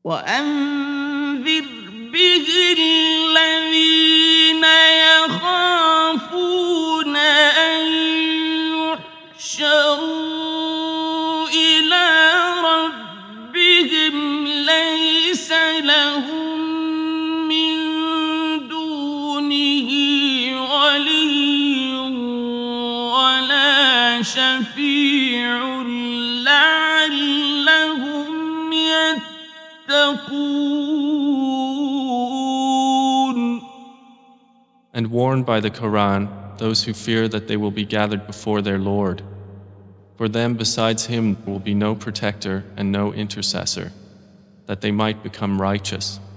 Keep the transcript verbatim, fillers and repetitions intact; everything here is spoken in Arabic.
وأنذر به الذين يخافون أن يحشروا إلى ربهم ليس لهم من دونه ولي ولا شفيع لعلهم يتقون. And warn by the Quran those who fear that they will be gathered before their Lord. For them besides Him will be no protector and no intercessor, that they might become righteous.